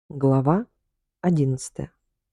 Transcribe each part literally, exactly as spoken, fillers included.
Глава одиннадцатая.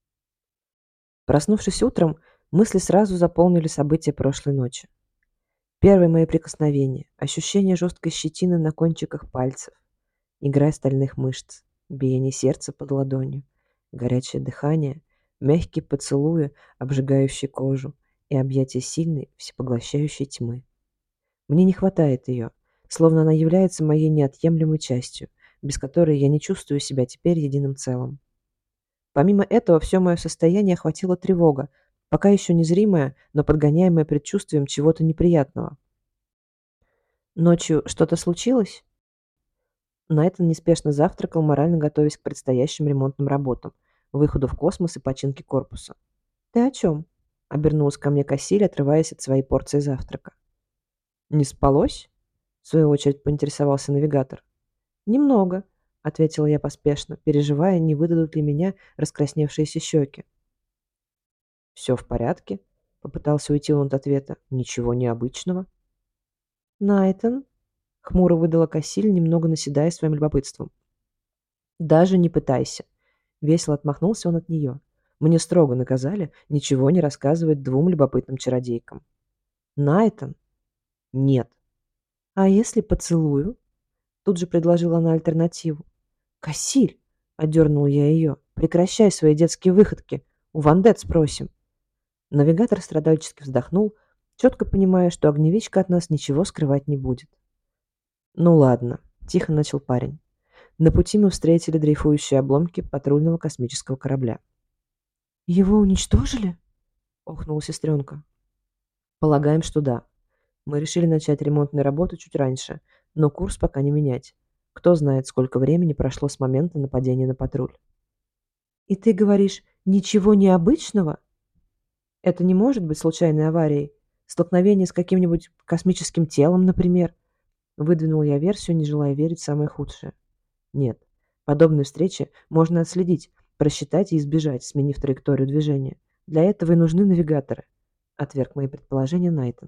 Проснувшись утром, мысли сразу заполнили события прошлой ночи. Первые мои прикосновения, ощущение жесткой щетины на кончиках пальцев, игра стальных мышц, биение сердца под ладонью, горячее дыхание, мягкие поцелуи, обжигающие кожу, и объятия сильной, всепоглощающей тьмы. Мне не хватает ее, словно она является моей неотъемлемой частью, без которой я не чувствую себя теперь единым целым. Помимо этого, все мое состояние охватила тревога, пока еще незримая, но подгоняемая предчувствием чего-то неприятного. Ночью что-то случилось? Найтан неспешно завтракал, морально готовясь к предстоящим ремонтным работам, выходу в космос и починке корпуса. «Ты о чем?» — обернулась ко мне Кассиль, отрываясь от своей порции завтрака. «Не спалось?» — в свою очередь поинтересовался навигатор. «Немного», — ответила я поспешно, переживая, не выдадут ли меня раскрасневшиеся щеки. «Все в порядке?» — попытался уйти он от ответа. «Ничего необычного». «Найтон?» — хмуро выдала Кассиль, немного наседая своим любопытством. «Даже не пытайся». Весело отмахнулся он от нее. «Мне строго наказали ничего не рассказывать двум любопытным чародейкам». «Найтон?» «Нет». «А если поцелую?» Тут же предложила она альтернативу. «Кассиль!» — одернул я ее. «Прекращай свои детские выходки. У Вандет спросим». Навигатор страдальчески вздохнул, четко понимая, что огневичка от нас ничего скрывать не будет. «Ну ладно», — тихо начал парень. На пути мы встретили дрейфующие обломки патрульного космического корабля. «Его уничтожили?» — охнула сестренка. «Полагаем, что да. Мы решили начать ремонтные работы чуть раньше, но курс пока не менять. Кто знает, сколько времени прошло с момента нападения на патруль». «И ты говоришь, ничего необычного?» Это не может быть случайной аварией? Столкновение с каким-нибудь космическим телом, например? Выдвинул я версию, не желая верить в самое худшее. Нет. Подобные встречи можно отследить, просчитать и избежать, сменив траекторию движения. Для этого и нужны навигаторы. Отверг мои предположения Найтон.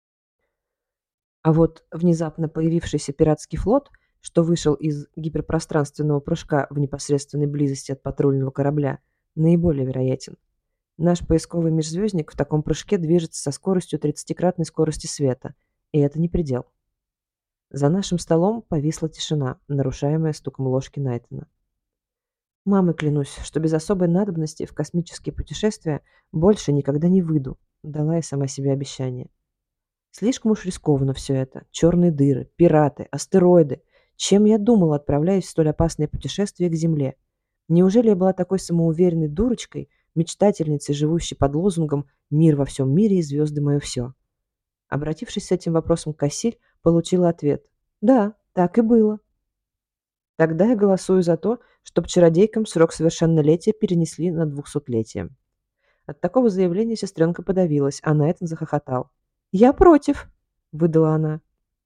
А вот внезапно появившийся пиратский флот, что вышел из гиперпространственного прыжка в непосредственной близости от патрульного корабля, наиболее вероятен. Наш поисковый межзвездник в таком прыжке движется со скоростью тридцатикратной скорости света, и это не предел. За нашим столом повисла тишина, нарушаемая стуком ложки Найтона. «Мамой клянусь, что без особой надобности в космические путешествия больше никогда не выйду», — дала я сама себе обещание. Слишком уж рискованно все это. Черные дыры, пираты, астероиды. Чем я думала, отправляясь в столь опасное путешествие к Земле? Неужели я была такой самоуверенной дурочкой, мечтательницей, живущей под лозунгом «Мир во всем мире и звезды мое все»? Обратившись с этим вопросом к Кассиль, получила ответ. «Да, так и было». Тогда я голосую за то, чтобы чародейкам срок совершеннолетия перенесли на двухсотлетие. От такого заявления сестренка подавилась, а Найтан захохотал. «Я против», — выдала она.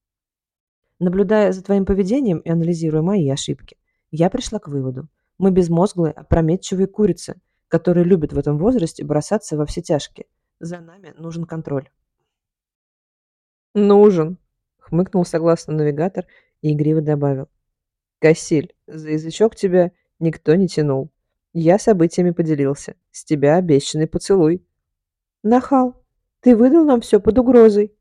Наблюдая за твоим поведением и анализируя мои ошибки, я пришла к выводу. Мы безмозглые, опрометчивые курицы, которые любят в этом возрасте бросаться во все тяжкие. За нами нужен контроль. «Нужен», — хмыкнул согласно навигатор и игриво добавил. «Кассиль, за язычок тебя никто не тянул. Я событиями поделился. С тебя обещанный поцелуй». «Нахал, ты выдал нам все под угрозой».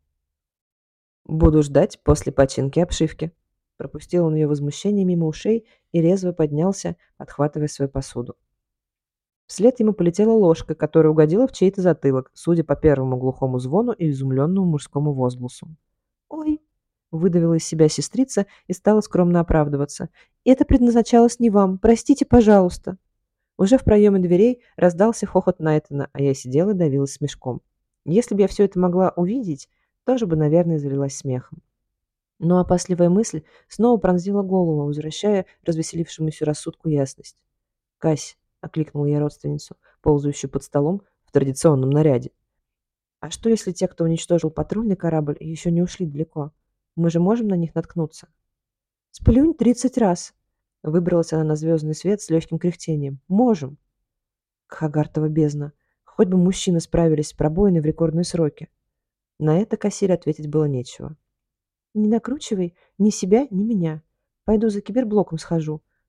«Буду ждать после починки обшивки». Пропустил он ее возмущение мимо ушей и резво поднялся, подхватывая свою посуду. Вслед ему полетела ложка, которая угодила в чей-то затылок, судя по первому глухому звону и изумленному мужскому возгласу. «Ой!» — выдавила из себя сестрица и стала скромно оправдываться. «Это предназначалось не вам. Простите, пожалуйста». Уже в проеме дверей раздался хохот Найтона, а я сидела и давилась смешком. Если бы я все это могла увидеть, тоже бы, наверное, залилась смехом. Но опасливая мысль снова пронзила голову, возвращая развеселившемуся рассудку ясность. «Кась», — окликнула я родственницу, ползающую под столом в традиционном наряде. «А что, если те, кто уничтожил патрульный корабль, еще не ушли далеко? Мы же можем на них наткнуться?» «Сплюнь тридцать раз!» — выбралась она на звездный свет с легким кряхтением. «Можем!» Кхагартова бездна. Хоть бы мужчины справились с пробоиной в рекордные сроки. На это Кассире ответить было нечего. «Не накручивай ни себя, ни меня. Пойду за киберблоком схожу»,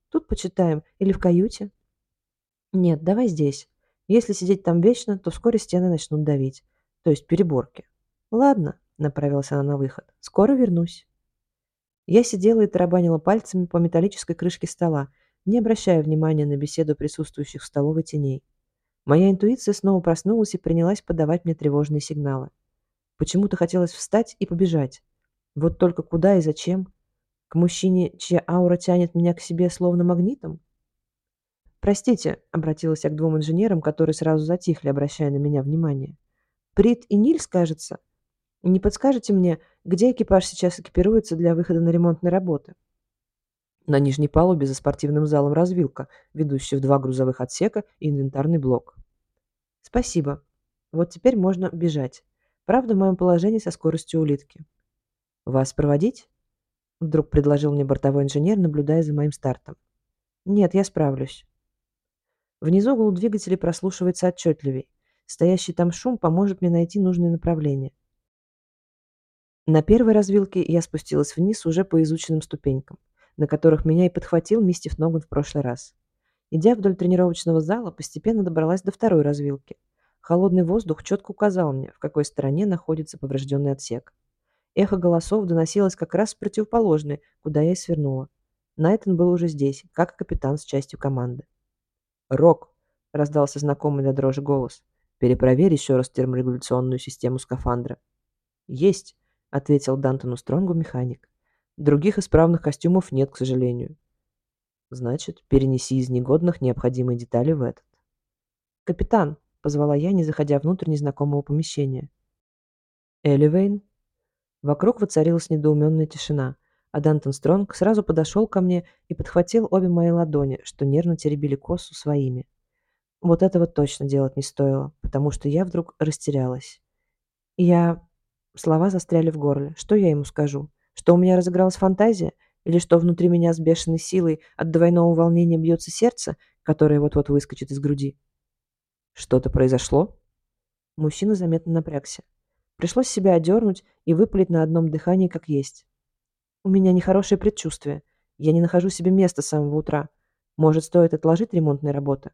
Тут почитаем или в каюте?» «Нет, давай здесь. Если сидеть там вечно, то вскоре стены начнут давить, то есть переборки». «Ладно», — направилась она на выход, — «скоро вернусь». Я сидела и тарабанила пальцами по металлической крышке стола, не обращая внимания на беседу присутствующих в столовой теней. Моя интуиция снова проснулась и принялась подавать мне тревожные сигналы. Почему-то хотелось встать и побежать. Вот только куда и зачем? К мужчине, чья аура тянет меня к себе словно магнитом? «Простите», — обратилась я к двум инженерам, которые сразу затихли, обращая на меня внимание. «Прит и Нильс, кажется. Не подскажете мне, где экипаж сейчас экипируется для выхода на ремонтные работы?» На нижней палубе за спортивным залом развилка, ведущая в два грузовых отсека и инвентарный блок. «Спасибо. Вот теперь можно бежать. Правда, в моем положении со скоростью улитки». «Вас проводить?» — вдруг предложил мне бортовой инженер, наблюдая за моим стартом. «Нет, я справлюсь». Внизу гул двигателей прослушивается отчетливей. Стоящий там шум поможет мне найти нужное направление. На первой развилке я спустилась вниз уже по изученным ступенькам, на которых меня и подхватил мистер Ноган в прошлый раз. Идя вдоль тренировочного зала, постепенно добралась до второй развилки. Холодный воздух четко указал мне, в какой стороне находится поврежденный отсек. Эхо голосов доносилось как раз с противоположной, куда я и свернула. Найтон был уже здесь, как и капитан с частью команды. «Рок!» — раздался знакомый до дрожи голос. «Перепроверь еще раз терморегуляционную систему скафандра». «Есть!» — ответил Дантону Стронгу механик. «Других исправных костюмов нет, к сожалению». «Значит, перенеси из негодных необходимые детали в этот». «Капитан!» — позвала я, не заходя внутрь незнакомого помещения. «Элливейн?» Вокруг воцарилась недоуменная тишина, а Дантон Стронг сразу подошел ко мне и подхватил обе мои ладони, что нервно теребили косу своими. Вот этого точно делать не стоило, потому что я вдруг растерялась. Я... Слова застряли в горле. Что я ему скажу? Что у меня разыгралась фантазия? Или что внутри меня с бешеной силой от двойного волнения бьется сердце, которое вот-вот выскочит из груди? Что-то произошло? Мужчина заметно напрягся. Пришлось себя одернуть и выпалить на одном дыхании как есть. У меня нехорошее предчувствие. Я не нахожу себе места с самого утра. Может, стоит отложить ремонтные работы?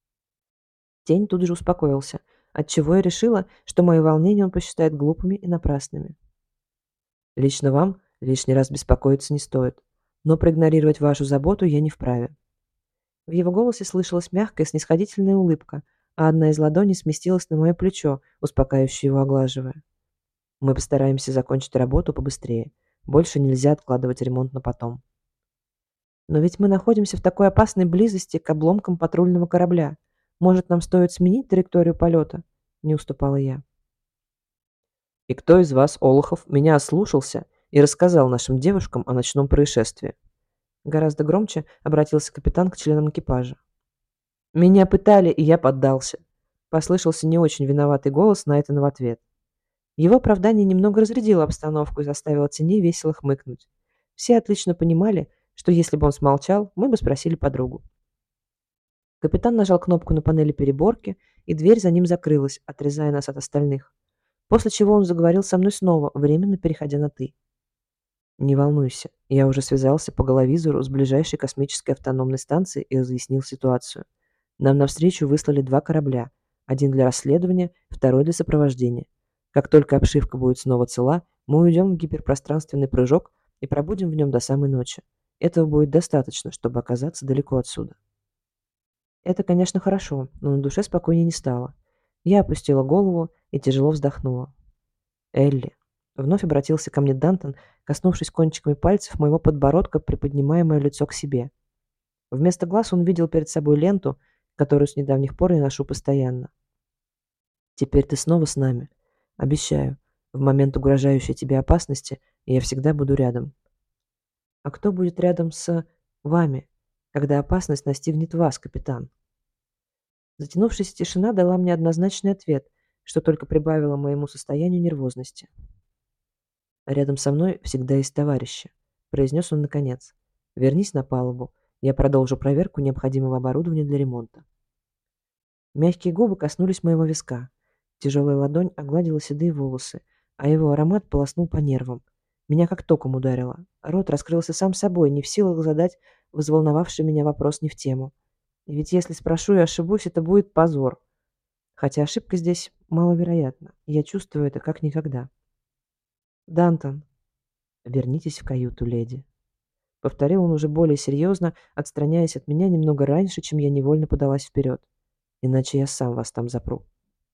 Тень тут же успокоился, отчего я решила, что мои волнения он посчитает глупыми и напрасными. Лично вам лишний раз беспокоиться не стоит, но проигнорировать вашу заботу я не вправе. В его голосе слышалась мягкая снисходительная улыбка, а одна из ладоней сместилась на мое плечо, успокаивающе его оглаживая. Мы постараемся закончить работу побыстрее. Больше нельзя откладывать ремонт на потом. Но ведь мы находимся в такой опасной близости к обломкам патрульного корабля. Может, нам стоит сменить траекторию полета? Не уступала я. И кто из вас, олухов, меня ослушался и рассказал нашим девушкам о ночном происшествии? Гораздо громче обратился капитан к членам экипажа. Меня пытали, и я поддался. Послышался не очень виноватый голос Найтона в ответ. Его оправдание немного разрядило обстановку и заставило теней весело хмыкнуть. Все отлично понимали, что если бы он смолчал, мы бы спросили подругу. Капитан нажал кнопку на панели переборки, и дверь за ним закрылась, отрезая нас от остальных. После чего он заговорил со мной снова, временно переходя на «ты». «Не волнуйся, я уже связался по головизору с ближайшей космической автономной станцией и разъяснил ситуацию. Нам навстречу выслали два корабля, один для расследования, второй для сопровождения. Как только обшивка будет снова цела, мы уйдем в гиперпространственный прыжок и пробудем в нем до самой ночи. Этого будет достаточно, чтобы оказаться далеко отсюда». Это, конечно, хорошо, но на душе спокойнее не стало. Я опустила голову и тяжело вздохнула. «Элли», — вновь обратился ко мне Дантон, коснувшись кончиками пальцев моего подбородка, приподнимая мое лицо к себе. Вместо глаз он видел перед собой ленту, которую с недавних пор я ношу постоянно. «Теперь ты снова с нами. Обещаю, в момент угрожающей тебе опасности я всегда буду рядом». «А кто будет рядом с вами, когда опасность настигнет вас, капитан?» Затянувшаяся тишина дала мне однозначный ответ, что только прибавило моему состоянию нервозности. «Рядом со мной всегда есть товарищи», — произнес он наконец. «Вернись на палубу. Я продолжу проверку необходимого оборудования для ремонта». Мягкие губы коснулись моего виска. Тяжелая ладонь огладила седые волосы, а его аромат полоснул по нервам. Меня как током ударило. Рот раскрылся сам собой, не в силах задать взволновавший меня вопрос не в тему. Ведь если спрошу и ошибусь, это будет позор. Хотя ошибка здесь маловероятна. Я чувствую это как никогда. «Дантон, вернитесь в каюту, леди», — повторил он уже более серьезно, отстраняясь от меня немного раньше, чем я невольно подалась вперед. «Иначе я сам вас там запру».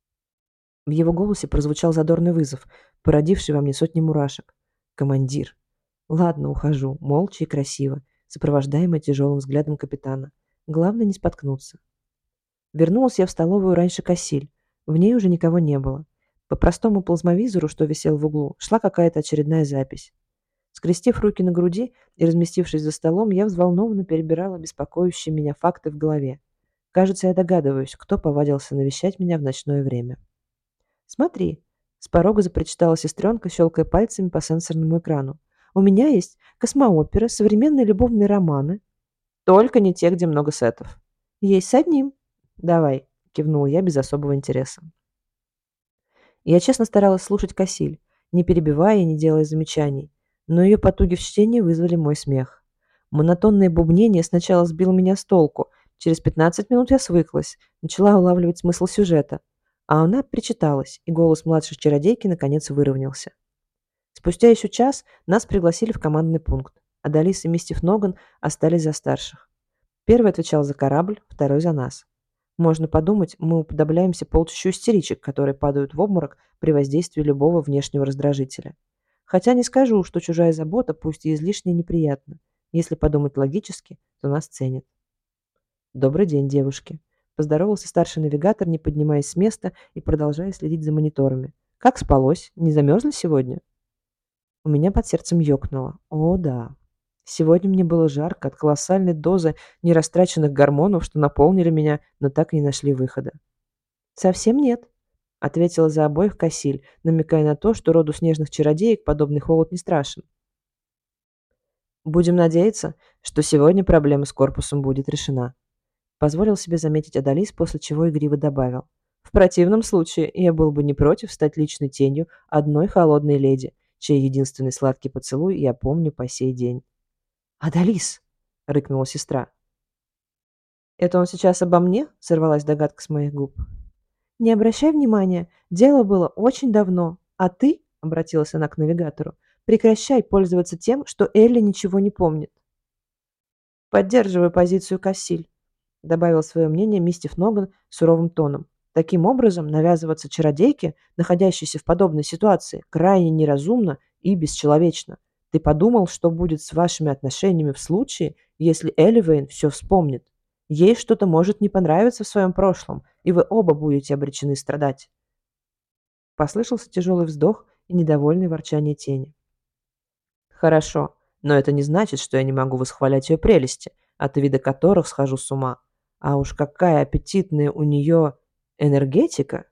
В его голосе прозвучал задорный вызов, породивший во мне сотни мурашек. «Командир». «Ладно, ухожу, молча и красиво, сопровождаемый тяжелым взглядом капитана. Главное не споткнуться». Вернулась я в столовую раньше Кассиль. В ней уже никого не было. По простому плазмовизору, что висел в углу, шла какая-то очередная запись. Скрестив руки на груди и разместившись за столом, я взволнованно перебирала беспокоящие меня факты в голове. Кажется, я догадываюсь, кто повадился навещать меня в ночное время. «Смотри», — с порога запричитала сестренка, щелкая пальцами по сенсорному экрану. «У меня есть космооперы, современные любовные романы. Только не те, где много сетов. Есть с одним». «Давай», — кивнула я без особого интереса. Я честно старалась слушать Кассиль, не перебивая и не делая замечаний, но ее потуги в чтении вызвали мой смех. Монотонное бубнение сначала сбило меня с толку. Через пятнадцать минут я свыклась, начала улавливать смысл сюжета. А она причиталась, и голос младшей чародейки наконец выровнялся. Спустя еще час нас пригласили в командный пункт. Адалис и мистер Ноган остались за старших. Первый отвечал за корабль, второй за нас. Можно подумать, мы уподобляемся полчищу истеричек, которые падают в обморок при воздействии любого внешнего раздражителя. Хотя не скажу, что чужая забота, пусть и излишне неприятна. Если подумать логически, то нас ценят. «Добрый день, девушки», — поздоровался старший навигатор, не поднимаясь с места и продолжая следить за мониторами. «Как спалось? Не замерзли сегодня?» У меня под сердцем ёкнуло. О, да. Сегодня мне было жарко от колоссальной дозы нерастраченных гормонов, что наполнили меня, но так и не нашли выхода. «Совсем нет», — ответила за обоих Кассиль, намекая на то, что роду снежных чародеек подобный холод не страшен. «Будем надеяться, что сегодня проблема с корпусом будет решена», — позволил себе заметить Адалис, после чего игриво добавил. «В противном случае я был бы не против стать личной тенью одной холодной леди, чей единственный сладкий поцелуй я помню по сей день». «Адалис!» — рыкнула сестра. «Это он сейчас обо мне?» — сорвалась догадка с моих губ. «Не обращай внимания, дело было очень давно, а ты, — обратилась она к навигатору, — прекращай пользоваться тем, что Элли ничего не помнит». «Поддерживаю позицию Кассиль», — добавил свое мнение мистер Ноган суровым тоном. «Таким образом, навязываться чародейке, находящейся в подобной ситуации, крайне неразумно и бесчеловечно. Ты подумал, что будет с вашими отношениями в случае, если Элливейн все вспомнит? Ей что-то может не понравиться в своем прошлом, и вы оба будете обречены страдать». Послышался тяжелый вздох и недовольное ворчание тени. «Хорошо, но это не значит, что я не могу восхвалять ее прелести, от вида которых схожу с ума. А уж какая аппетитная у нее энергетика!»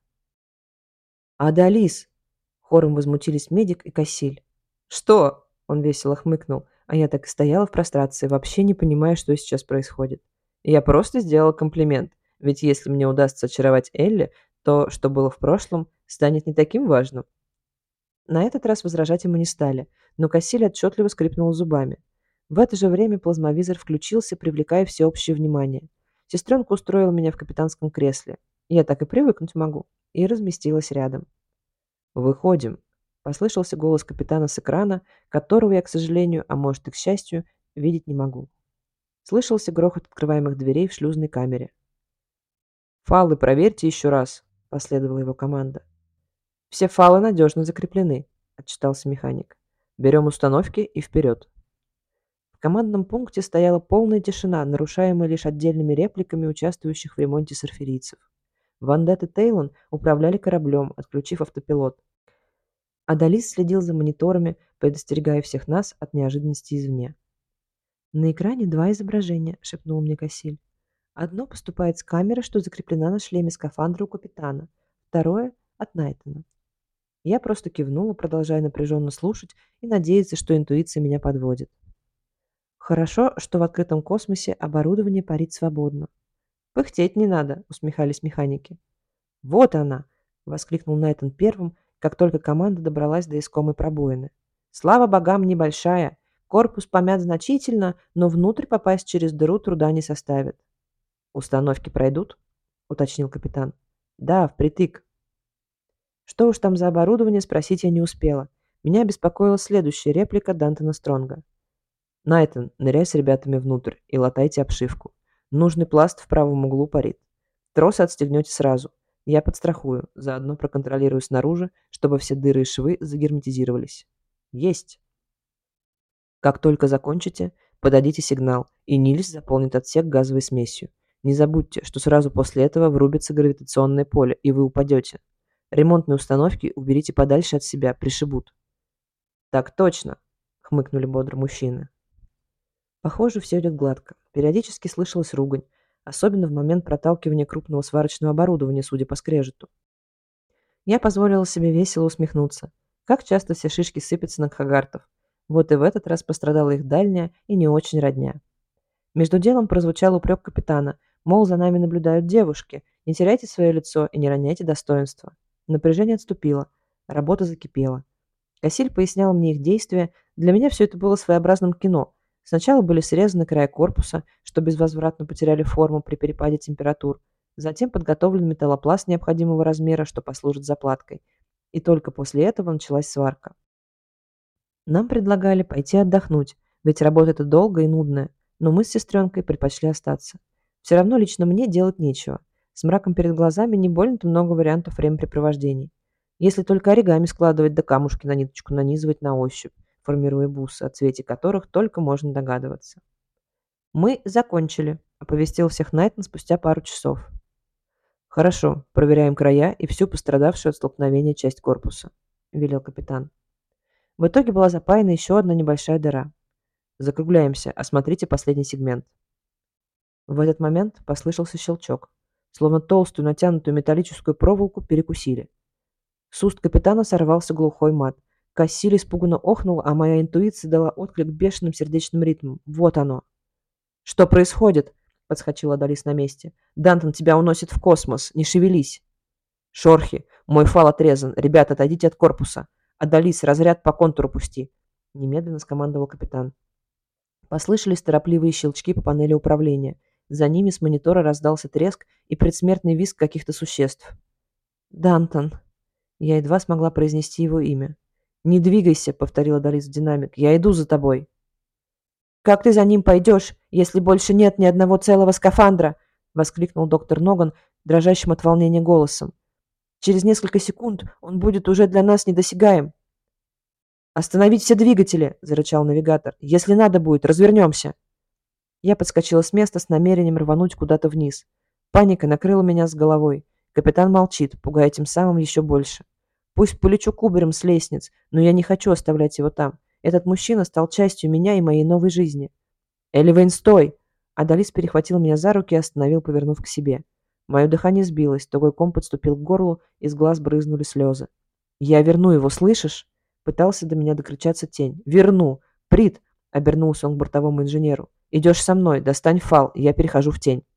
«Адалис!» — хором возмутились медик и Кассиль. «Что?» — он весело хмыкнул, а я так и стояла в прострации, вообще не понимая, что сейчас происходит. Я просто сделала комплимент, ведь если мне удастся очаровать Элли, то, что было в прошлом, станет не таким важным. На этот раз возражать ему не стали, но Кассиль отчетливо скрипнул зубами. В это же время плазмовизор включился, привлекая всеобщее внимание. Сестренка устроила меня в капитанском кресле. Я так и привыкнуть могу. И разместилась рядом. «Выходим», — послышался голос капитана с экрана, которого я, к сожалению, а может и к счастью, видеть не могу. Слышался грохот открываемых дверей в шлюзной камере. «Фалы проверьте еще раз», — последовала его команда. «Все фалы надежно закреплены», — отчитался механик. «Берем установки и вперед». В командном пункте стояла полная тишина, нарушаемая лишь отдельными репликами участвующих в ремонте сарферийцев. Вандет и Тейлон управляли кораблем, отключив автопилот. Адалис следил за мониторами, предостерегая всех нас от неожиданности извне. «На экране два изображения», — шепнул мне Кассиль. «Одно поступает с камеры, что закреплена на шлеме скафандра у капитана, второе — от Найтона». Я просто кивнула, продолжая напряженно слушать и надеяться, что интуиция меня подводит. «Хорошо, что в открытом космосе оборудование парит свободно». «Пыхтеть не надо», — усмехались механики. «Вот она!» — воскликнул Найтон первым, как только команда добралась до искомой пробоины. «Слава богам, небольшая. Корпус помят значительно, но внутрь попасть через дыру труда не составит. «Установки пройдут?» — уточнил капитан. «Да, впритык». Что уж там за оборудование, спросить я не успела. Меня беспокоила следующая реплика Дантона Стронга. «Найтон, ныряй с ребятами внутрь и латайте обшивку. Нужный пласт в правом углу парит. Тросы отстегнете сразу. Я подстрахую, заодно проконтролирую снаружи, чтобы все дыры и швы загерметизировались». «Есть!» Как только закончите, подадите сигнал, и Нильс заполнит отсек газовой смесью. Не забудьте, что сразу после этого врубится гравитационное поле, и вы упадете. Ремонтные установки уберите подальше от себя, пришибут. «Так точно!» — хмыкнули бодро мужчины. Похоже, все идет гладко. Периодически слышалась ругань, особенно в момент проталкивания крупного сварочного оборудования, судя по скрежету. Я позволила себе весело усмехнуться. Как часто все шишки сыпятся на Хагартов. Вот и в этот раз пострадала их дальняя и не очень родня. Между делом прозвучал упрек капитана, мол, за нами наблюдают девушки, не теряйте свое лицо и не роняйте достоинства. Напряжение отступило, работа закипела. Кассиль пояснял мне их действия, для меня все это было своеобразным кино. Сначала были срезаны края корпуса, что безвозвратно потеряли форму при перепаде температур, затем подготовлен металлопласт необходимого размера, что послужит заплаткой, и только после этого началась сварка. Нам предлагали пойти отдохнуть, ведь работа эта долгая и нудная, но мы с сестренкой предпочли остаться. Все равно лично мне делать нечего. С мраком перед глазами не больно-то много вариантов времяпрепровождений. Если только оригами складывать да камушки на ниточку нанизывать на ощупь, формируя бусы, о цвете которых только можно догадываться. «Мы закончили», — оповестил всех Найтон спустя пару часов. «Хорошо, проверяем края и всю пострадавшую от столкновения часть корпуса», — велел капитан. В итоге была запаяна еще одна небольшая дыра. «Закругляемся, осмотрите последний сегмент». В этот момент послышался щелчок, словно толстую натянутую металлическую проволоку перекусили. С уст капитана сорвался глухой мат. Кассиль испуганно охнул, а моя интуиция дала отклик бешеным сердечным ритмом. Вот оно. «Что происходит?» — подскочила Далис на месте. «Дантон, тебя уносит в космос. Не шевелись!» «Шорхи, мой фал отрезан. Ребята, отойдите от корпуса. Адалис, разряд по контуру пусти!» — немедленно скомандовал капитан. Послышались торопливые щелчки по панели управления. За ними с монитора раздался треск и предсмертный визг каких-то существ. «Дантон!» Я едва смогла произнести его имя. «Не двигайся!» — повторила Далис в динамик. «Я иду за тобой!» «Как ты за ним пойдешь, если больше нет ни одного целого скафандра?» — воскликнул доктор Ноган, дрожащим от волнения голосом. «Через несколько секунд он будет уже для нас недосягаем». «Остановить все двигатели!» — зарычал навигатор. «Если надо будет, развернемся!» Я подскочила с места с намерением рвануть куда-то вниз. Паника накрыла меня с головой. Капитан молчит, пугая тем самым еще больше. Пусть полечу кубарем с лестниц, но я не хочу оставлять его там. Этот мужчина стал частью меня и моей новой жизни. «Эливейн, стой!» Адалис перехватил меня за руки и остановил, повернув к себе. Мое дыхание сбилось, тугой ком подступил к горлу, из глаз брызнули слезы. «Я верну его, слышишь?» Пытался до меня докричаться тень. «Верну! Прит!» — обернулся он к бортовому инженеру. «Идешь со мной, достань фал, я перехожу в тень».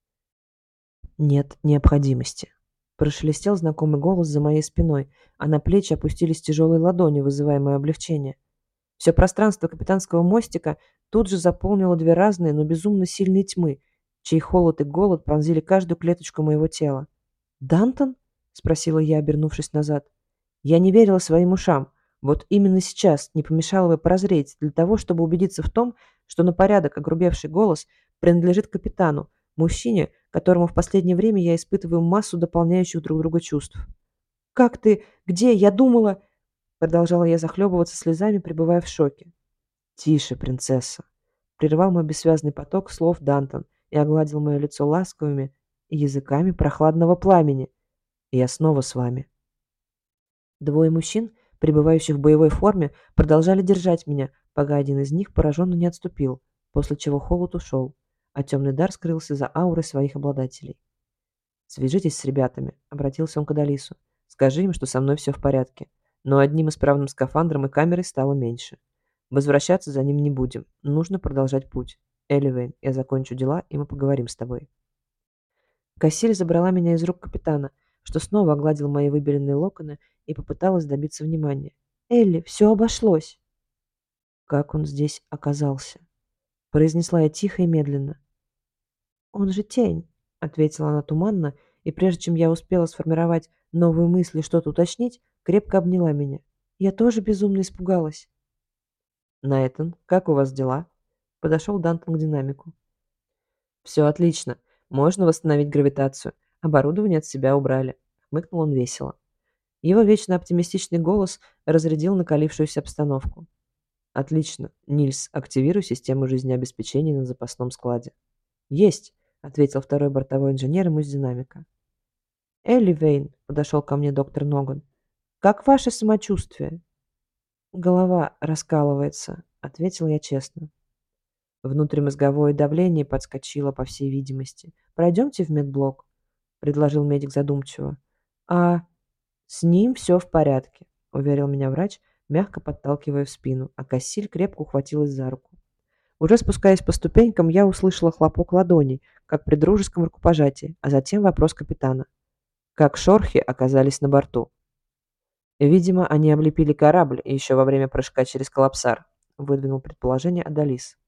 «Нет необходимости», — прошелестел знакомый голос за моей спиной, а на плечи опустились тяжелые ладони, вызывая мое облегчение. Все пространство капитанского мостика тут же заполнило две разные, но безумно сильные тьмы, чей холод и голод пронзили каждую клеточку моего тела. «Дантон?» — спросила я, обернувшись назад. Я не верила своим ушам. Вот именно сейчас не помешало бы прозреть для того, чтобы убедиться в том, что на порядок огрубевший голос принадлежит капитану, мужчине, которому в последнее время я испытываю массу дополняющих друг друга чувств. «Как ты? Где? Я думала...» Продолжала я захлебываться слезами, пребывая в шоке. «Тише, принцесса!» Прервал мой бессвязный поток слов Дантон и огладил мое лицо ласковыми языками прохладного пламени. «Я снова с вами». Двое мужчин, пребывающих в боевой форме, продолжали держать меня, пока один из них пораженно не отступил, после чего холод ушел, а темный дар скрылся за аурой своих обладателей. «Свяжитесь с ребятами», — обратился он к Адалису. «Скажи им, что со мной все в порядке. Но одним исправным скафандром и камерой стало меньше. Возвращаться за ним не будем. Нужно продолжать путь. Эливейн, я закончу дела, и мы поговорим с тобой». Кассиль забрала меня из рук капитана, что снова огладил мои выбеленные локоны и попыталась добиться внимания. «Элли, все обошлось!» Как он здесь оказался? Произнесла я тихо и медленно. Он же тень, ответила она туманно, и прежде чем я успела сформировать новую мысль и что-то уточнить, крепко обняла меня. Я тоже безумно испугалась. Найтан, как у вас дела? Подошел Дантон к динамику. Все отлично. Можно восстановить гравитацию. Оборудование от себя убрали. Хмыкнул он весело. Его вечно оптимистичный голос разрядил накалившуюся обстановку. Отлично. Нильс, активируй систему жизнеобеспечения на запасном складе. Есть, ответил второй бортовой инженер ему из динамика. Элли Вейн, подошел ко мне доктор Ноган. Как ваше самочувствие? Голова раскалывается, ответил я честно. Внутримозговое давление подскочило, по всей видимости. Пройдемте в медблок, предложил медик задумчиво. А с ним все в порядке, уверил меня врач, мягко подталкивая в спину, а Кассиль крепко ухватилась за руку. Уже спускаясь по ступенькам, я услышала хлопок ладоней, как при дружеском рукопожатии, а затем вопрос капитана. Как шорхи оказались на борту? Видимо, они облепили корабль еще во время прыжка через коллапсар, выдвинул предположение Адалис.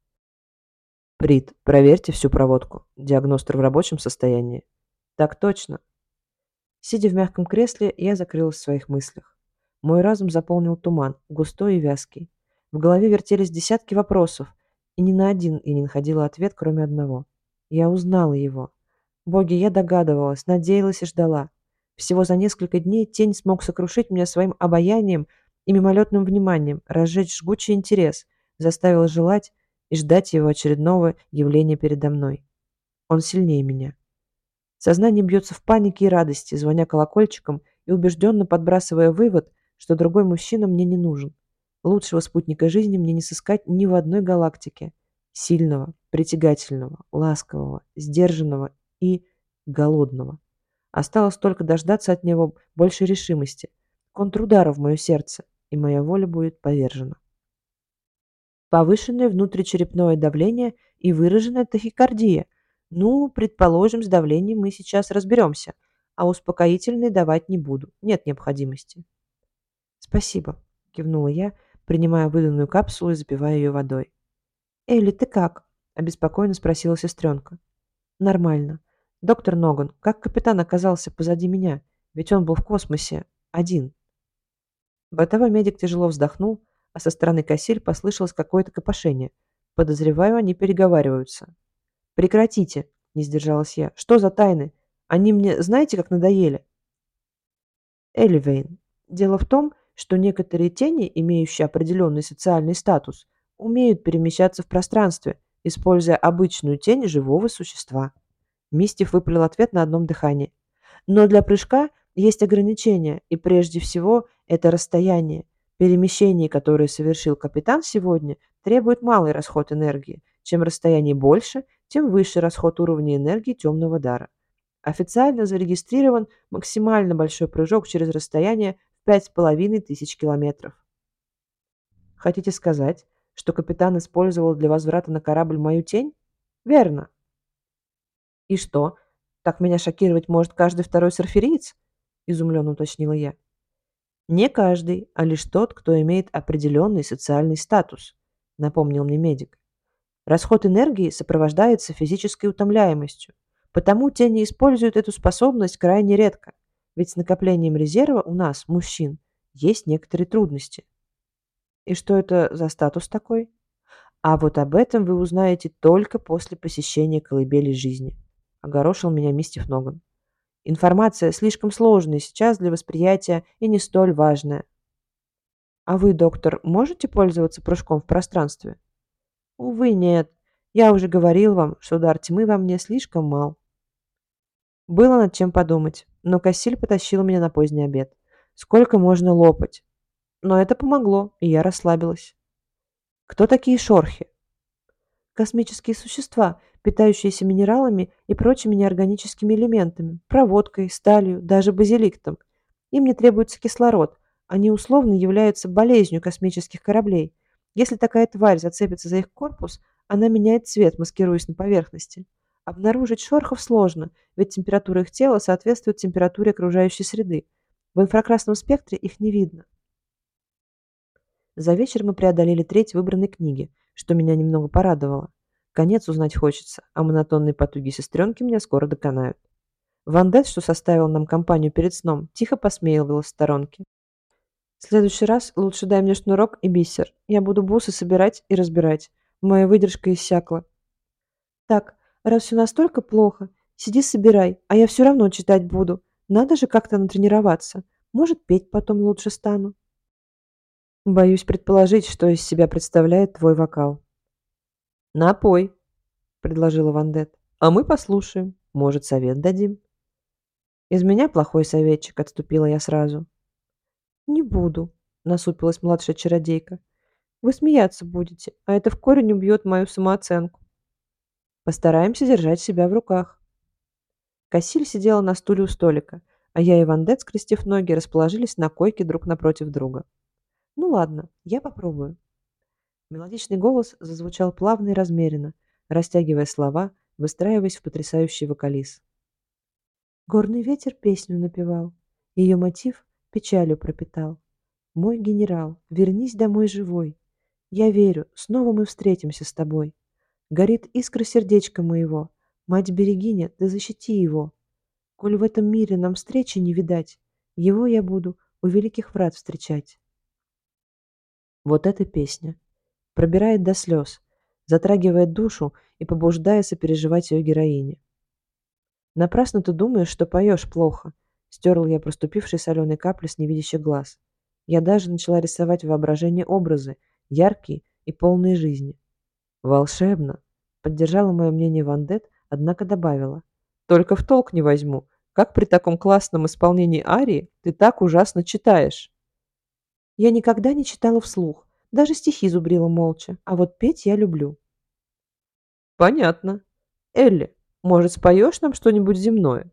Прит, проверьте всю проводку. Диагностер в рабочем состоянии. Так точно. Сидя в мягком кресле, я закрылась в своих мыслях. Мой разум заполнил туман, густой и вязкий. В голове вертелись десятки вопросов, и ни на один я не находила ответ, кроме одного. Я узнала его. Боги, я догадывалась, надеялась и ждала. Всего за несколько дней тень смог сокрушить меня своим обаянием и мимолетным вниманием, разжечь жгучий интерес, заставил желать и ждать его очередного явления передо мной. Он сильнее меня. Сознание бьется в панике и радости, звоня колокольчиком и убежденно подбрасывая вывод, что другой мужчина мне не нужен. Лучшего спутника жизни мне не сыскать ни в одной галактике. Сильного, притягательного, ласкового, сдержанного и голодного. Осталось только дождаться от него большей решимости, контрудара в мое сердце, и моя воля будет повержена. Повышенное внутричерепное давление и выраженная тахикардия. Ну, предположим, с давлением мы сейчас разберемся, а успокоительные давать не буду, нет необходимости. Спасибо, кивнула я, принимая выданную капсулу и запивая ее водой. Элли, ты как? Обеспокоенно спросила сестренка. Нормально. Доктор Ноган, как капитан оказался позади меня? Ведь он был в космосе один. Бортовой медик тяжело вздохнул, а со стороны Кассиль послышалось какое-то копошение. Подозреваю, они переговариваются. «Прекратите!» – не сдержалась я. «Что за тайны? Они мне знаете, как надоели?» Элливейн. Дело в том, что некоторые тени, имеющие определенный социальный статус, умеют перемещаться в пространстве, используя обычную тень живого существа. Мистев выпалил ответ на одном дыхании. Но для прыжка есть ограничения, и прежде всего это расстояние. Перемещение, которое совершил капитан сегодня, требует малый расход энергии. Чем расстояние больше, тем выше расход уровня энергии темного дара. Официально зарегистрирован максимально большой прыжок через расстояние в пять с половиной тысяч километров. Хотите сказать, что капитан использовал для возврата на корабль мою тень? Верно. И что, так меня шокировать может каждый второй серфериец? Изумленно уточнила я. Не каждый, а лишь тот, кто имеет определенный социальный статус, напомнил мне медик. Расход энергии сопровождается физической утомляемостью, потому тени используют эту способность крайне редко, ведь с накоплением резерва у нас, мужчин, есть некоторые трудности. И что это за статус такой? А вот об этом вы узнаете только после посещения колыбели жизни, огорошил меня мистер Ноган. Информация слишком сложная сейчас для восприятия и не столь важная. А вы, доктор, можете пользоваться прыжком в пространстве? Увы, нет. Я уже говорил вам, что дар тьмы во мне слишком мал. Было над чем подумать, но Кассиль потащила меня на поздний обед. Сколько можно лопать? Но это помогло, и я расслабилась. Кто такие шорхи? Космические существа, питающиеся минералами и прочими неорганическими элементами, проводкой, сталью, даже базиликтом. Им не требуется кислород. Они условно являются болезнью космических кораблей. Если такая тварь зацепится за их корпус, она меняет цвет, маскируясь на поверхности. Обнаружить шорхов сложно, ведь температура их тела соответствует температуре окружающей среды. В инфракрасном спектре их не видно. За вечер мы преодолели треть выбранной книги, что меня немного порадовало. Конец узнать хочется, а монотонные потуги сестренки меня скоро доконают. Вандет, что составил нам компанию перед сном, тихо посмеивалась в сторонке. «В следующий раз лучше дай мне шнурок и бисер. Я буду бусы собирать и разбирать. Моя выдержка иссякла». «Так, раз все настолько плохо, сиди собирай, а я все равно читать буду. Надо же как-то натренироваться. Может, петь потом лучше стану». «Боюсь предположить, что из себя представляет твой вокал». «Напой», — предложила Вандет. «А мы послушаем. Может, совет дадим». «Из меня плохой советчик», — отступила я сразу. «Не буду», — насупилась младшая чародейка. «Вы смеяться будете, а это в корень убьет мою самооценку». «Постараемся держать себя в руках». Кассиль сидела на стуле у столика, а я и Вандет, скрестив ноги, расположились на койке друг напротив друга. «Ну ладно, я попробую». Мелодичный голос зазвучал плавно и размеренно, растягивая слова, выстраиваясь в потрясающий вокализ. Горный ветер песню напевал, ее мотив печалью пропитал. Мой генерал, вернись домой живой. Я верю, снова мы встретимся с тобой. Горит искра сердечка моего. Мать-берегиня, да защити его. Коль в этом мире нам встречи не видать, его я буду у великих врат встречать. Вот эта песня. Пробирает до слез, затрагивает душу и побуждая сопереживать ее героине. «Напрасно ты думаешь, что поешь плохо», — стерла я проступившие соленые капли с невидящих глаз. Я даже начала рисовать в воображении образы, яркие и полные жизни. «Волшебно!» — поддержала мое мнение Вандет, однако добавила. «Только в толк не возьму. Как при таком классном исполнении арии ты так ужасно читаешь?» Я никогда не читала вслух, даже стихи зубрила молча, а вот петь я люблю. «Понятно. Элли, может, споешь нам что-нибудь земное?»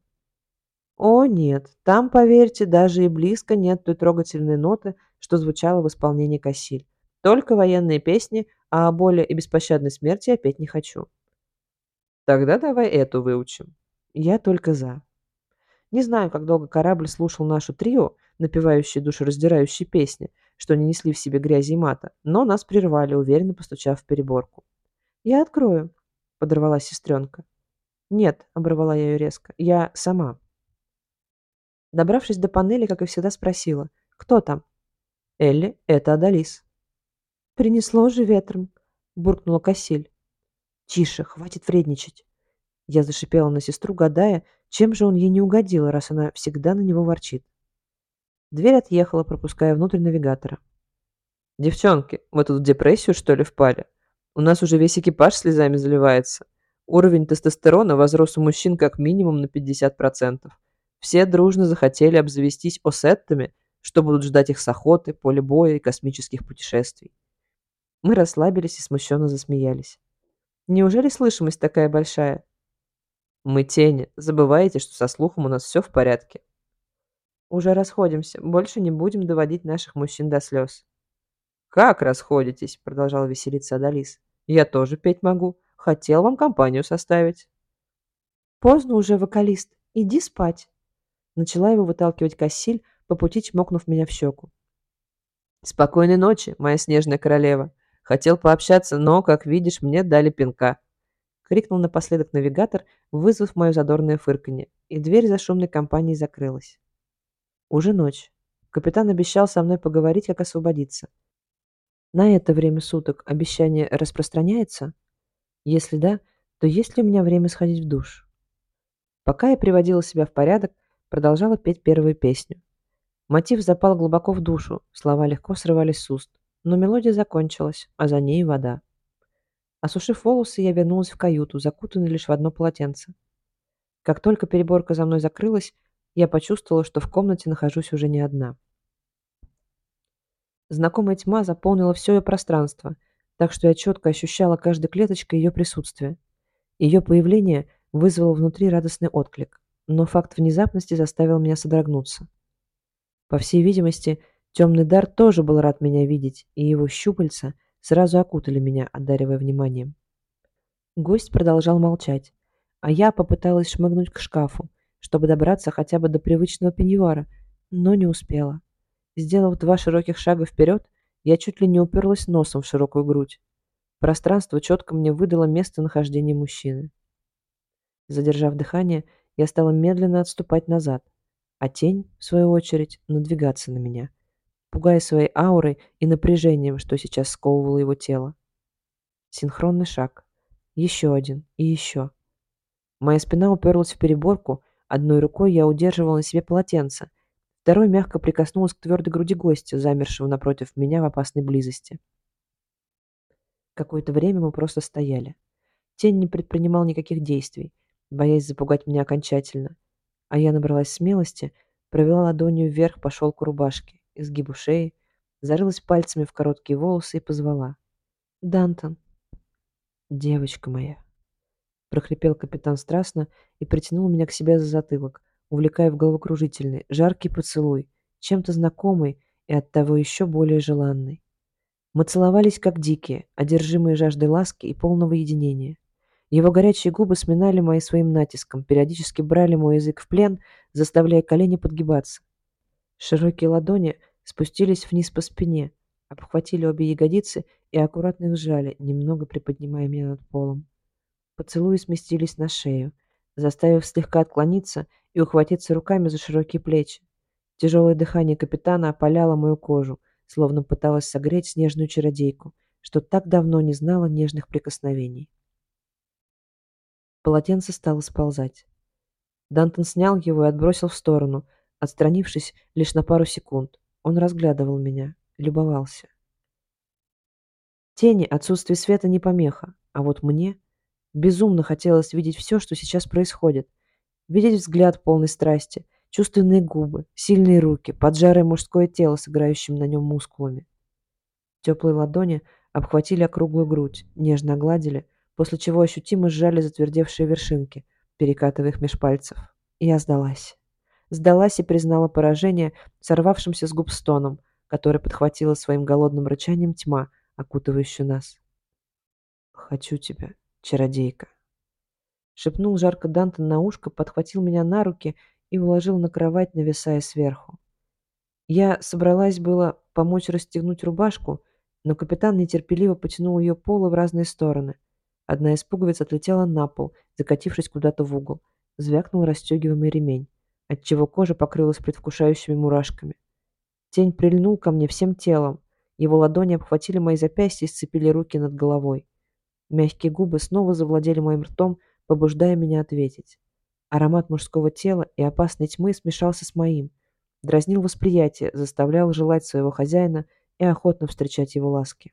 О нет, там, поверьте, даже и близко нет той трогательной ноты, что звучало в исполнении Кассиль. Только военные песни, а о боли и беспощадной смерти я петь не хочу. Тогда давай эту выучим. Я только за. Не знаю, как долго корабль слушал нашу трио, напевающие душераздирающие песни, что не несли в себе грязи и мата, но нас прервали, уверенно постучав в переборку. «Я открою», — подорвалась сестренка. «Нет», — оборвала я ее резко, — «я сама». Добравшись до панели, как и всегда, спросила. «Кто там?» «Элли, это Адалис». «Принесло же ветром», — буркнула Кассиль. «Тише, хватит вредничать». Я зашипела на сестру, гадая, чем же он ей не угодил, раз она всегда на него ворчит. Дверь отъехала, пропуская внутрь навигатора. «Девчонки, вы тут в депрессию, что ли, впали? У нас уже весь экипаж слезами заливается. Уровень тестостерона возрос у мужчин как минимум на пятьдесят процентов. Все дружно захотели обзавестись осеттами, что будут ждать их с охоты, поля боя и космических путешествий». Мы расслабились и смущенно засмеялись. «Неужели слышимость такая большая?» «Мы тени. Забываете, что со слухом у нас все в порядке». «Уже расходимся. Больше не будем доводить наших мужчин до слез». «Как расходитесь?» — продолжал веселиться Адалис. «Я тоже петь могу. Хотел вам компанию составить». «Поздно уже, вокалист. Иди спать». Начала его выталкивать Кассиль, по пути чмокнув меня в щеку. «Спокойной ночи, моя снежная королева. Хотел пообщаться, но, как видишь, мне дали пинка». Крикнул напоследок навигатор, вызвав мое задорное фырканье, и дверь за шумной компанией закрылась. Уже ночь. Капитан обещал со мной поговорить, как освободиться. На это время суток обещание распространяется? Если да, то есть ли у меня время сходить в душ? Пока я приводила себя в порядок, продолжала петь первую песню. Мотив запал глубоко в душу, слова легко срывались с уст, но мелодия закончилась, а за ней вода. Осушив волосы, я вернулась в каюту, закутанная лишь в одно полотенце. Как только переборка за мной закрылась, я почувствовала, что в комнате нахожусь уже не одна. Знакомая тьма заполнила все ее пространство, так что я четко ощущала каждой клеточкой ее присутствие. Ее появление вызвало внутри радостный отклик, но факт внезапности заставил меня содрогнуться. По всей видимости, темный дар тоже был рад меня видеть, и его щупальца сразу окутали меня, одаривая вниманием. Гость продолжал молчать, а я попыталась шмыгнуть к шкафу, чтобы добраться хотя бы до привычного пеньюара, но не успела. Сделав два широких шага вперед, Я чуть ли не уперлась носом в широкую грудь. Пространство четко мне выдало местонахождение мужчины. Задержав дыхание, я стала медленно отступать назад, а тень, в свою очередь, надвигаться на меня, пугая своей аурой и напряжением, что сейчас сковывало его тело. Синхронный шаг. Еще один и еще. Моя спина уперлась в переборку, одной рукой я удерживала на себе полотенце, второй мягко прикоснулась к твердой груди гостя, замершего напротив меня в опасной близости. Какое-то время мы просто стояли. Тень не предпринимал никаких действий, боясь запугать меня окончательно, а я набралась смелости, провела ладонью вверх по шелку рубашки, изгибу шеи, зарылась пальцами в короткие волосы и позвала. «Дантон, девочка моя!» Прохрипел капитан страстно и притянул меня к себе за затылок, увлекая в головокружительный, жаркий поцелуй, чем-то знакомый и оттого еще более желанный. Мы целовались как дикие, одержимые жаждой ласки и полного единения. Его горячие губы сминали мои своим натиском, периодически брали мой язык в плен, заставляя колени подгибаться. Широкие ладони спустились вниз по спине, обхватили обе ягодицы и аккуратно их сжали, немного приподнимая меня над полом. Поцелуи сместились на шею, заставив слегка отклониться и ухватиться руками за широкие плечи. Тяжелое дыхание капитана опаляло мою кожу, словно пыталось согреть снежную чародейку, что так давно не знала нежных прикосновений. Полотенце стало сползать. Дантон снял его и отбросил в сторону, отстранившись лишь на пару секунд. Он разглядывал меня, любовался. Тени, отсутствие света не помеха, а вот мне безумно хотелось видеть все, что сейчас происходит. Видеть взгляд полный страсти, чувственные губы, сильные руки, поджарое мужское тело с играющими на нем мускулами. Теплые ладони обхватили округлую грудь, нежно огладили, после чего ощутимо сжали затвердевшие вершинки, перекатывая их меж пальцев. Я сдалась. Сдалась и признала поражение сорвавшимся с губ стоном, который подхватила своим голодным рычанием тьма, окутывающая нас. «Хочу тебя, чародейка», — шепнул жарко Дантон на ушко, подхватил меня на руки и уложил на кровать, нависая сверху. Я собралась было помочь расстегнуть рубашку, но капитан нетерпеливо потянул ее полы в разные стороны. Одна из пуговиц отлетела на пол, закатившись куда-то в угол. Звякнул расстегиваемый ремень, отчего кожа покрылась предвкушающими мурашками. Тень прильнул ко мне всем телом. Его ладони обхватили мои запястья и сцепили руки над головой. Мягкие губы снова завладели моим ртом, побуждая меня ответить. Аромат мужского тела и опасной тьмы смешался с моим, дразнил восприятие, заставлял желать своего хозяина и охотно встречать его ласки.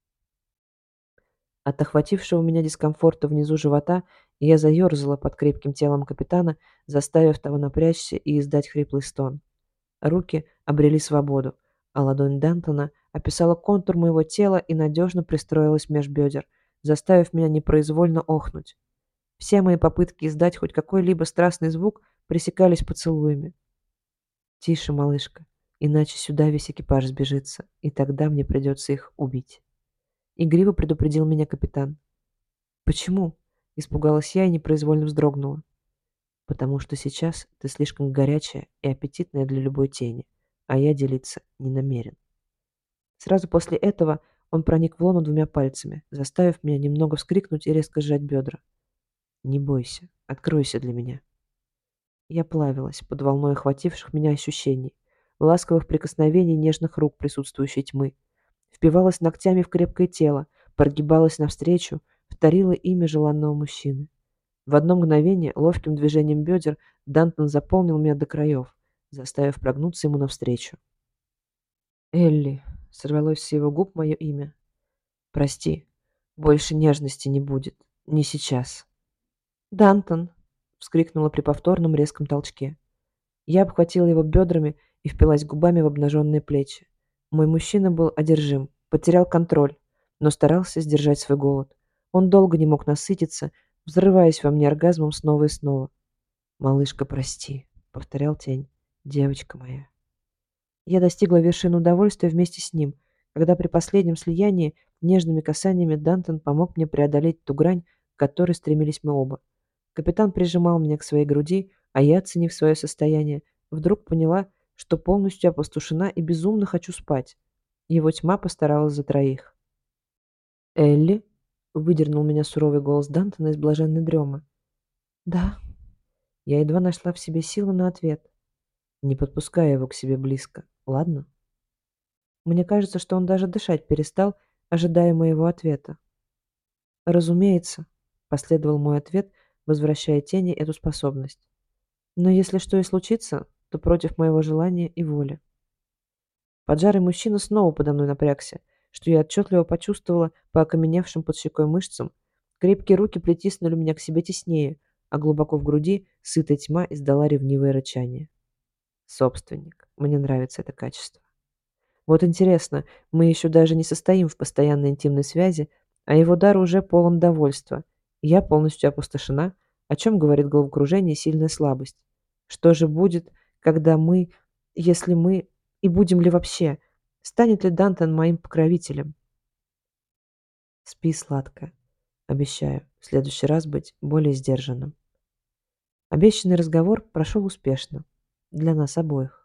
От охватившего меня дискомфорта внизу живота я заерзала под крепким телом капитана, заставив того напрячься и издать хриплый стон. Руки обрели свободу, а ладонь Дантона описала контур моего тела и надежно пристроилась меж бедер, заставив меня непроизвольно охнуть. Все мои попытки издать хоть какой-либо страстный звук пресекались поцелуями. «Тише, малышка, иначе сюда весь экипаж сбежится, и тогда мне придется их убить». Игриво предупредил меня капитан. «Почему?» — испугалась я и непроизвольно вздрогнула. «Потому что сейчас ты слишком горячая и аппетитная для любой тени, а я делиться не намерен». Сразу после этого он проник в лоно двумя пальцами, заставив меня немного вскрикнуть и резко сжать бедра. «Не бойся, откройся для меня». Я плавилась под волной охвативших меня ощущений, ласковых прикосновений нежных рук присутствующей тьмы, впивалась ногтями в крепкое тело, прогибалась навстречу, вторила имя желанного мужчины. В одно мгновение ловким движением бедер Дантон заполнил меня до краев, заставив прогнуться ему навстречу. «Элли», — сорвалось с его губ мое имя. «Прости, больше нежности не будет, не сейчас». «Дантон!» — вскрикнула при повторном резком толчке. Я обхватила его бедрами и впилась губами в обнаженные плечи. Мой мужчина был одержим, потерял контроль, но старался сдержать свой голод. Он долго не мог насытиться, взрываясь во мне оргазмом снова и снова. «Малышка, прости», — повторял тень, — «девочка моя». Я достигла вершины удовольствия вместе с ним, когда при последнем слиянии нежными касаниями Дантон помог мне преодолеть ту грань, к которой стремились мы оба. Капитан прижимал меня к своей груди, а я, оценив свое состояние, вдруг поняла, что полностью опустошена и безумно хочу спать. Его тьма постаралась за троих. «Элли?» — выдернул меня суровый голос Дантона из блаженной дремы. «Да». Я едва нашла в себе силы на ответ. Не подпуская его к себе близко, ладно? Мне кажется, что он даже дышать перестал, ожидая моего ответа. «Разумеется», — последовал мой ответ, возвращая тени эту способность. «Но если что и случится, то против моего желания и воли». Поджарый мужчина снова подо мной напрягся, что я отчетливо почувствовала по окаменевшим под щекой мышцам. Крепкие руки притиснули меня к себе теснее, а глубоко в груди сытая тьма издала ревнивое рычание. Собственник. Мне нравится это качество. Вот интересно, мы еще даже не состоим в постоянной интимной связи, а его дар уже полон довольства. Я полностью опустошена, о чем говорит головокружение и сильная слабость. Что же будет, когда мы, если мы, и будем ли вообще? Станет ли Дантон моим покровителем? Спи сладко. Обещаю, в следующий раз быть более сдержанным. Обещанный разговор прошел успешно. Для нас обоих.